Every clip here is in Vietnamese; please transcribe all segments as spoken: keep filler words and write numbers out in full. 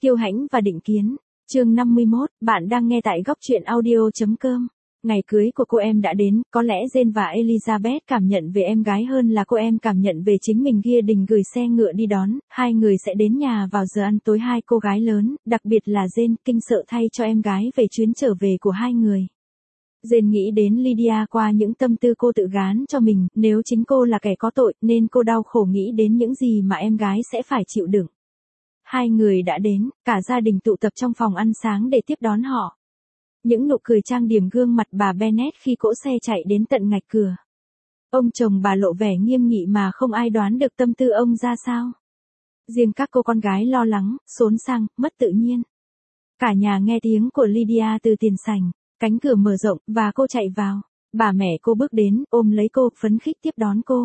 Kiêu Hãnh và Định Kiến. Chương năm mươi mốt, bạn đang nghe tại góc truyện audio.com. Ngày cưới của cô em đã đến, có lẽ Jane và Elizabeth cảm nhận về em gái hơn là cô em cảm nhận về chính mình. Gia đình gửi xe ngựa đi đón, hai người sẽ đến nhà vào giờ ăn tối. Hai cô gái lớn, đặc biệt là Jane, kinh sợ thay cho em gái về chuyến trở về của hai người. Jane nghĩ đến Lydia qua những tâm tư cô tự gán cho mình, nếu chính cô là kẻ có tội, nên cô đau khổ nghĩ đến những gì mà em gái sẽ phải chịu đựng. Hai người đã đến, cả gia đình tụ tập trong phòng ăn sáng để tiếp đón họ. Những nụ cười trang điểm gương mặt bà Bennet khi cỗ xe chạy đến tận ngạch cửa. Ông chồng bà lộ vẻ nghiêm nghị mà không ai đoán được tâm tư ông ra sao. Riêng các cô con gái lo lắng, xốn xang, mất tự nhiên. Cả nhà nghe tiếng của Lydia từ tiền sảnh, cánh cửa mở rộng, và cô chạy vào. Bà mẹ cô bước đến, ôm lấy cô, phấn khích tiếp đón cô.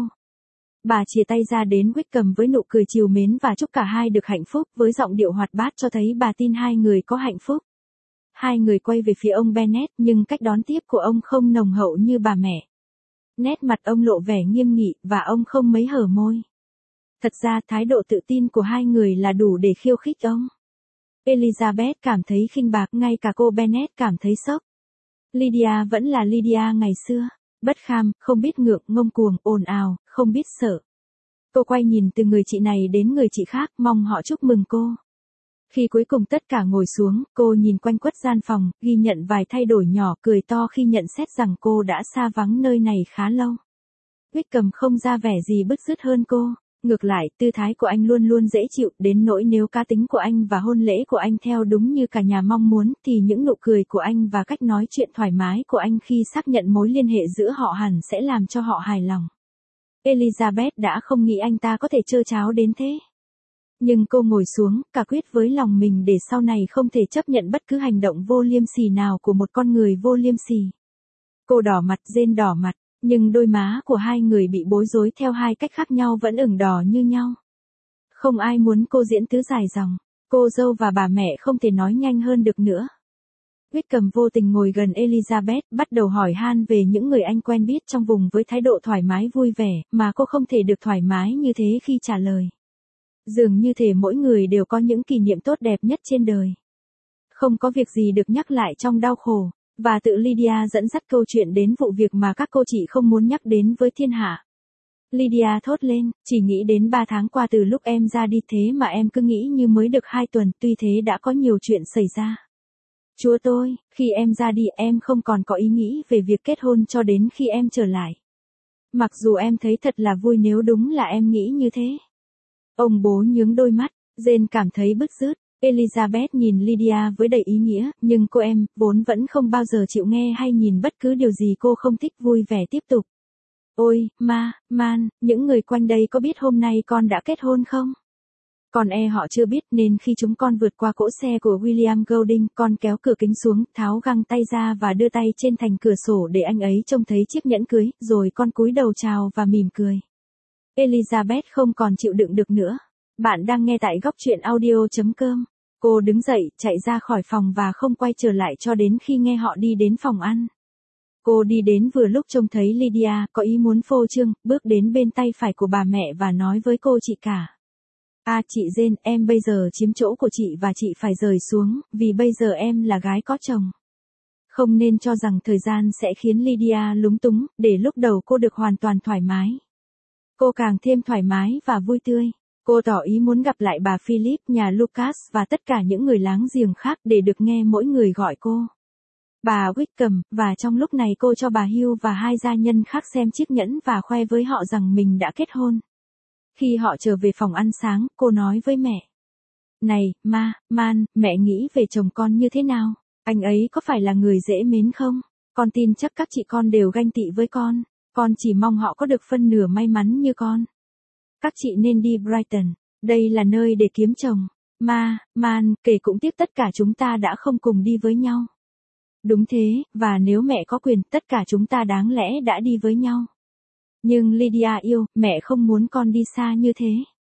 Bà chìa tay ra đến Wickham với nụ cười trìu mến và chúc cả hai được hạnh phúc, với giọng điệu hoạt bát cho thấy bà tin hai người có hạnh phúc. Hai người quay về phía ông Bennet, nhưng cách đón tiếp của ông không nồng hậu như bà mẹ. Nét mặt ông lộ vẻ nghiêm nghị, và ông không mấy hở môi. Thật ra, thái độ tự tin của hai người là đủ để khiêu khích ông. Elizabeth cảm thấy khinh bạc, ngay cả cô Bennet cảm thấy sốc. Lydia vẫn là Lydia ngày xưa, bất kham, không biết ngượng, ngông cuồng, ồn ào, không biết sợ. Cô quay nhìn từ người chị này đến người chị khác, mong họ chúc mừng cô. Khi cuối cùng tất cả ngồi xuống, cô nhìn quanh quất gian phòng, ghi nhận vài thay đổi nhỏ, cười to khi nhận xét rằng cô đã xa vắng nơi này khá lâu. Wickham không ra vẻ gì bứt rứt hơn cô. Ngược lại, tư thái của anh luôn luôn dễ chịu, đến nỗi nếu cá tính của anh và hôn lễ của anh theo đúng như cả nhà mong muốn, thì những nụ cười của anh và cách nói chuyện thoải mái của anh khi xác nhận mối liên hệ giữa họ hẳn sẽ làm cho họ hài lòng. Elizabeth đã không nghĩ anh ta có thể trơ tráo đến thế. Nhưng cô ngồi xuống, cả quyết với lòng mình để sau này không thể chấp nhận bất cứ hành động vô liêm sỉ nào của một con người vô liêm sỉ. Cô đỏ mặt, Jane đỏ mặt. Nhưng đôi má của hai người bị bối rối theo hai cách khác nhau vẫn ửng đỏ như nhau. Không ai muốn cô diễn tứ dài dòng. Cô dâu và bà mẹ không thể nói nhanh hơn được nữa. Wickham vô tình ngồi gần Elizabeth, bắt đầu hỏi han về những người anh quen biết trong vùng với thái độ thoải mái vui vẻ, mà cô không thể được thoải mái như thế khi trả lời. Dường như thể mỗi người đều có những kỷ niệm tốt đẹp nhất trên đời. Không có việc gì được nhắc lại trong đau khổ. Và tự Lydia dẫn dắt câu chuyện đến vụ việc mà các cô chị không muốn nhắc đến với thiên hạ. Lydia thốt lên, chỉ nghĩ đến ba tháng qua từ lúc em ra đi thế mà em cứ nghĩ như mới được hai tuần, tuy thế đã có nhiều chuyện xảy ra. Chúa tôi, khi em ra đi em không còn có ý nghĩ về việc kết hôn cho đến khi em trở lại. Mặc dù em thấy thật là vui nếu đúng là em nghĩ như thế. Ông bố nhướng đôi mắt, Jane cảm thấy bứt rứt. Elizabeth nhìn Lydia với đầy ý nghĩa, nhưng cô em, vốn vẫn không bao giờ chịu nghe hay nhìn bất cứ điều gì cô không thích, vui vẻ tiếp tục. Ôi, ma, man, những người quanh đây có biết hôm nay con đã kết hôn không? Con e họ chưa biết nên khi chúng con vượt qua cỗ xe của William Golding, con kéo cửa kính xuống, tháo găng tay ra và đưa tay trên thành cửa sổ để anh ấy trông thấy chiếc nhẫn cưới, rồi con cúi đầu chào và mỉm cười. Elizabeth không còn chịu đựng được nữa. Bạn đang nghe tại góc truyện audio.com. Cô đứng dậy, chạy ra khỏi phòng và không quay trở lại cho đến khi nghe họ đi đến phòng ăn. Cô đi đến vừa lúc trông thấy Lydia, có ý muốn phô trương, bước đến bên tay phải của bà mẹ và nói với cô chị cả. À chị Jane, em bây giờ chiếm chỗ của chị và chị phải rời xuống, vì bây giờ em là gái có chồng. Không nên cho rằng thời gian sẽ khiến Lydia lúng túng, để lúc đầu cô được hoàn toàn thoải mái. Cô càng thêm thoải mái và vui tươi. Cô tỏ ý muốn gặp lại bà Philip, nhà Lucas và tất cả những người láng giềng khác để được nghe mỗi người gọi cô bà Wickham, và trong lúc này cô cho bà Hugh và hai gia nhân khác xem chiếc nhẫn và khoe với họ rằng mình đã kết hôn. Khi họ trở về phòng ăn sáng, cô nói với mẹ. Này, ma, man, mẹ nghĩ về chồng con như thế nào? Anh ấy có phải là người dễ mến không? Con tin chắc các chị con đều ganh tị với con. Con chỉ mong họ có được phân nửa may mắn như con. Các chị nên đi Brighton, đây là nơi để kiếm chồng. Ma, man, kể cũng tiếc tất cả chúng ta đã không cùng đi với nhau. Đúng thế, và nếu mẹ có quyền, tất cả chúng ta đáng lẽ đã đi với nhau. Nhưng Lydia yêu, mẹ không muốn con đi xa như thế.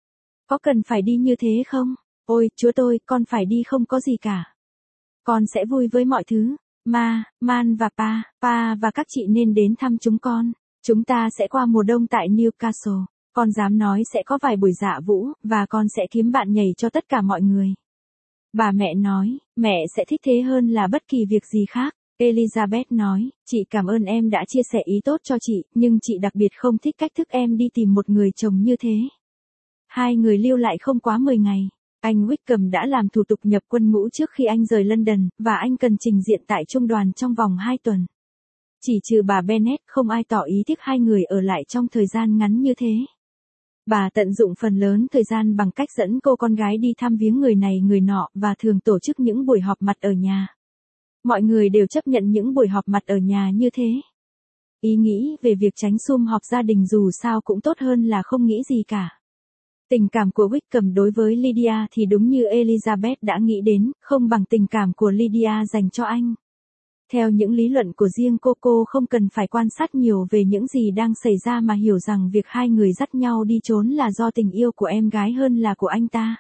Có cần phải đi như thế không? Ôi, chúa tôi, con phải đi không có gì cả. Con sẽ vui với mọi thứ. Ma, man và pa, pa và các chị nên đến thăm chúng con. Chúng ta sẽ qua mùa đông tại Newcastle. Con dám nói sẽ có vài buổi dạ vũ, và con sẽ kiếm bạn nhảy cho tất cả mọi người. Bà mẹ nói, mẹ sẽ thích thế hơn là bất kỳ việc gì khác. Elizabeth nói, chị cảm ơn em đã chia sẻ ý tốt cho chị, nhưng chị đặc biệt không thích cách thức em đi tìm một người chồng như thế. Hai người lưu lại không quá mười ngày. Anh Wickham đã làm thủ tục nhập quân ngũ trước khi anh rời London, và anh cần trình diện tại trung đoàn trong vòng hai tuần. Chỉ trừ bà Bennet, không ai tỏ ý thích hai người ở lại trong thời gian ngắn như thế. Bà tận dụng phần lớn thời gian bằng cách dẫn cô con gái đi thăm viếng người này người nọ và thường tổ chức những buổi họp mặt ở nhà. Mọi người đều chấp nhận những buổi họp mặt ở nhà như thế. Ý nghĩ về việc tránh sum họp gia đình dù sao cũng tốt hơn là không nghĩ gì cả. Tình cảm của Wickham đối với Lydia thì đúng như Elizabeth đã nghĩ đến, không bằng tình cảm của Lydia dành cho anh. Theo những lý luận của riêng cô, cô không cần phải quan sát nhiều về những gì đang xảy ra mà hiểu rằng việc hai người dắt nhau đi trốn là do tình yêu của em gái hơn là của anh ta.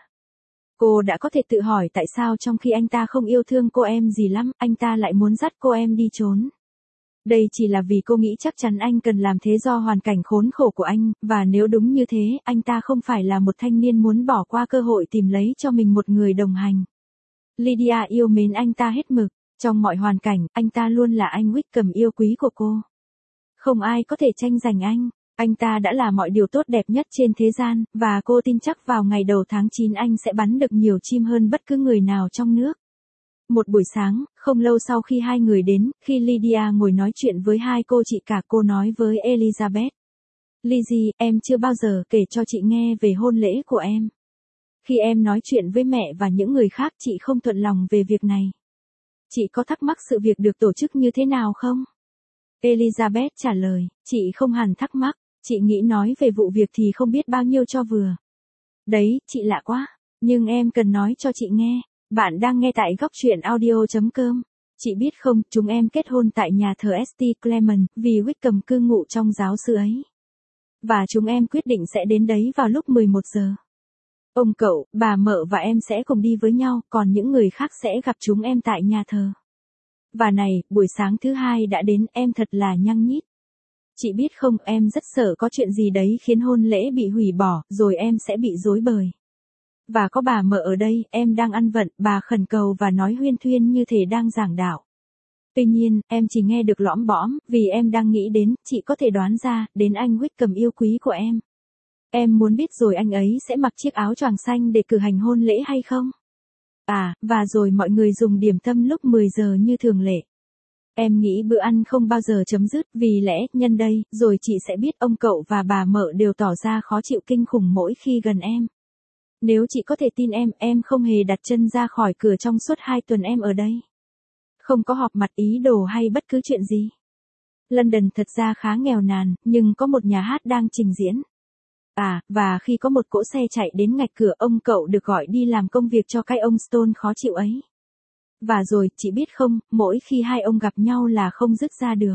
Cô đã có thể tự hỏi tại sao trong khi anh ta không yêu thương cô em gì lắm, anh ta lại muốn dắt cô em đi trốn. Đây chỉ là vì cô nghĩ chắc chắn anh cần làm thế do hoàn cảnh khốn khổ của anh, và nếu đúng như thế, anh ta không phải là một thanh niên muốn bỏ qua cơ hội tìm lấy cho mình một người đồng hành. Lydia yêu mến anh ta hết mực. Trong mọi hoàn cảnh, anh ta luôn là anh Wickham yêu quý của cô. Không ai có thể tranh giành anh. Anh ta đã là mọi điều tốt đẹp nhất trên thế gian, và cô tin chắc vào ngày đầu tháng chín anh sẽ bắn được nhiều chim hơn bất cứ người nào trong nước. Một buổi sáng, không lâu sau khi hai người đến, khi Lydia ngồi nói chuyện với hai cô chị cả, cô nói với Elizabeth. Lizzie, em chưa bao giờ kể cho chị nghe về hôn lễ của em. Khi em nói chuyện với mẹ và những người khác, chị không thuận lòng về việc này. Chị có thắc mắc sự việc được tổ chức như thế nào không? Elizabeth trả lời, chị không hẳn thắc mắc, chị nghĩ nói về vụ việc thì không biết bao nhiêu cho vừa. Đấy, chị lạ quá, nhưng em cần nói cho chị nghe. Bạn đang nghe tại góc truyện audio chấm com. Chị biết không, chúng em kết hôn tại nhà thờ ét tê Clement, vì Wickham cư ngụ trong giáo xứ ấy. Và chúng em quyết định sẽ đến đấy vào lúc mười một giờ. Ông cậu, bà mợ và em sẽ cùng đi với nhau, còn những người khác sẽ gặp chúng em tại nhà thờ. Và này, buổi sáng thứ hai đã đến, em thật là nhăng nhít. Chị biết không, em rất sợ có chuyện gì đấy khiến hôn lễ bị hủy bỏ, rồi em sẽ bị rối bời. Và có bà mợ ở đây, em đang ăn vận, bà khẩn cầu và nói huyên thuyên như thể đang giảng đạo. Tuy nhiên, em chỉ nghe được lõm bõm, vì em đang nghĩ đến, chị có thể đoán ra, đến anh Wickham yêu quý của em. Em muốn biết rồi anh ấy sẽ mặc chiếc áo choàng xanh để cử hành hôn lễ hay không? À, và rồi mọi người dùng điểm tâm lúc mười giờ như thường lệ. Em nghĩ bữa ăn không bao giờ chấm dứt, vì lẽ, nhân đây, rồi chị sẽ biết ông cậu và bà mợ đều tỏ ra khó chịu kinh khủng mỗi khi gần em. Nếu chị có thể tin em, em không hề đặt chân ra khỏi cửa trong suốt hai tuần em ở đây. Không có họp mặt ý đồ hay bất cứ chuyện gì. London thật ra khá nghèo nàn, nhưng có một nhà hát đang trình diễn. À, và khi có một cỗ xe chạy đến ngạch cửa, ông cậu được gọi đi làm công việc cho cái ông Stone khó chịu ấy. Và rồi, chị biết không, mỗi khi hai ông gặp nhau là không dứt ra được.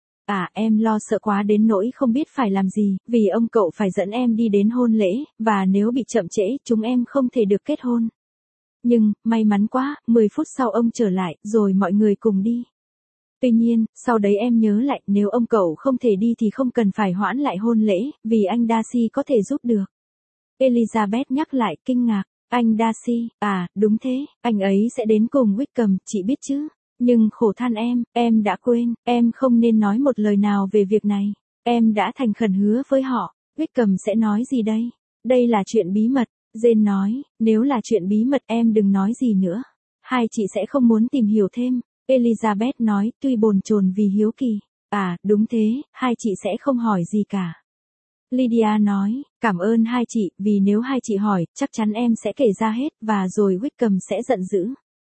À, em lo sợ quá đến nỗi không biết phải làm gì, vì ông cậu phải dẫn em đi đến hôn lễ, và nếu bị chậm trễ, chúng em không thể được kết hôn. Nhưng, may mắn quá, mười phút sau ông trở lại, rồi mọi người cùng đi. Tuy nhiên, sau đấy em nhớ lại, nếu ông cậu không thể đi thì không cần phải hoãn lại hôn lễ, vì anh Darcy có thể giúp được. Elizabeth nhắc lại, kinh ngạc, anh Darcy, à, đúng thế, anh ấy sẽ đến cùng Wickham, chị biết chứ. Nhưng khổ than em, em đã quên, em không nên nói một lời nào về việc này. Em đã thành khẩn hứa với họ, Wickham sẽ nói gì đây? Đây là chuyện bí mật, Jane nói, nếu là chuyện bí mật em đừng nói gì nữa. Hai chị sẽ không muốn tìm hiểu thêm. Elizabeth nói, tuy bồn chồn vì hiếu kỳ. À, đúng thế, hai chị sẽ không hỏi gì cả. Lydia nói, cảm ơn hai chị, vì nếu hai chị hỏi, chắc chắn em sẽ kể ra hết, và rồi Wickham sẽ giận dữ.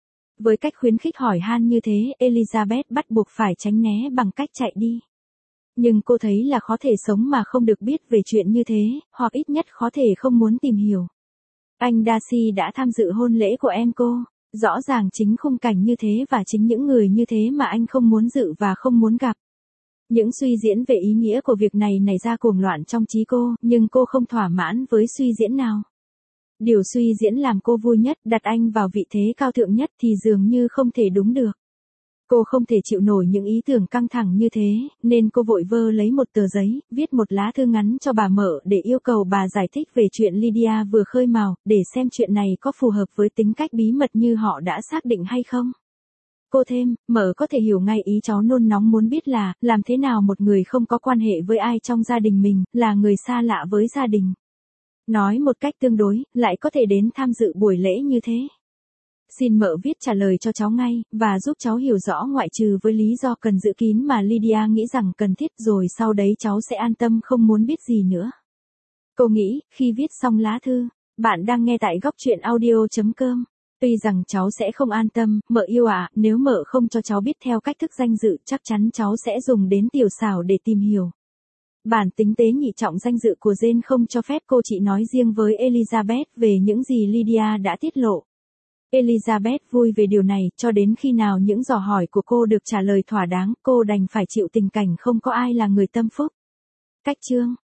Với cách khuyến khích hỏi han như thế, Elizabeth bắt buộc phải tránh né bằng cách chạy đi. Nhưng cô thấy là khó thể sống mà không được biết về chuyện như thế, hoặc ít nhất khó thể không muốn tìm hiểu. Anh Darcy đã tham dự hôn lễ của em cô. Rõ ràng chính khung cảnh như thế và chính những người như thế mà anh không muốn dự và không muốn gặp. Những suy diễn về ý nghĩa của việc này nảy ra cuồng loạn trong trí cô, nhưng cô không thỏa mãn với suy diễn nào. Điều suy diễn làm cô vui nhất, đặt anh vào vị thế cao thượng nhất thì dường như không thể đúng được. Cô không thể chịu nổi những ý tưởng căng thẳng như thế, nên cô vội vơ lấy một tờ giấy, viết một lá thư ngắn cho bà Mợ để yêu cầu bà giải thích về chuyện Lydia vừa khơi mào, để xem chuyện này có phù hợp với tính cách bí mật như họ đã xác định hay không. Cô thêm, Mợ có thể hiểu ngay ý cháu nôn nóng muốn biết là, làm thế nào một người không có quan hệ với ai trong gia đình mình, là người xa lạ với gia đình. Nói một cách tương đối, lại có thể đến tham dự buổi lễ như thế. Xin Mợ viết trả lời cho cháu ngay, và giúp cháu hiểu rõ ngoại trừ với lý do cần giữ kín mà Lydia nghĩ rằng cần thiết, rồi sau đấy cháu sẽ an tâm không muốn biết gì nữa. Cô nghĩ, khi viết xong lá thư, bạn đang nghe tại góc truyện audio.com. Tuy rằng cháu sẽ không an tâm, Mợ yêu ạ, à, nếu Mợ không cho cháu biết theo cách thức danh dự, chắc chắn cháu sẽ dùng đến tiểu xảo để tìm hiểu. Bản tính tế nhị trọng danh dự của Jane không cho phép cô chị nói riêng với Elizabeth về những gì Lydia đã tiết lộ. Elizabeth vui về điều này, cho đến khi nào những dò hỏi của cô được trả lời thỏa đáng, cô đành phải chịu tình cảnh không có ai là người tâm phúc. Cách chương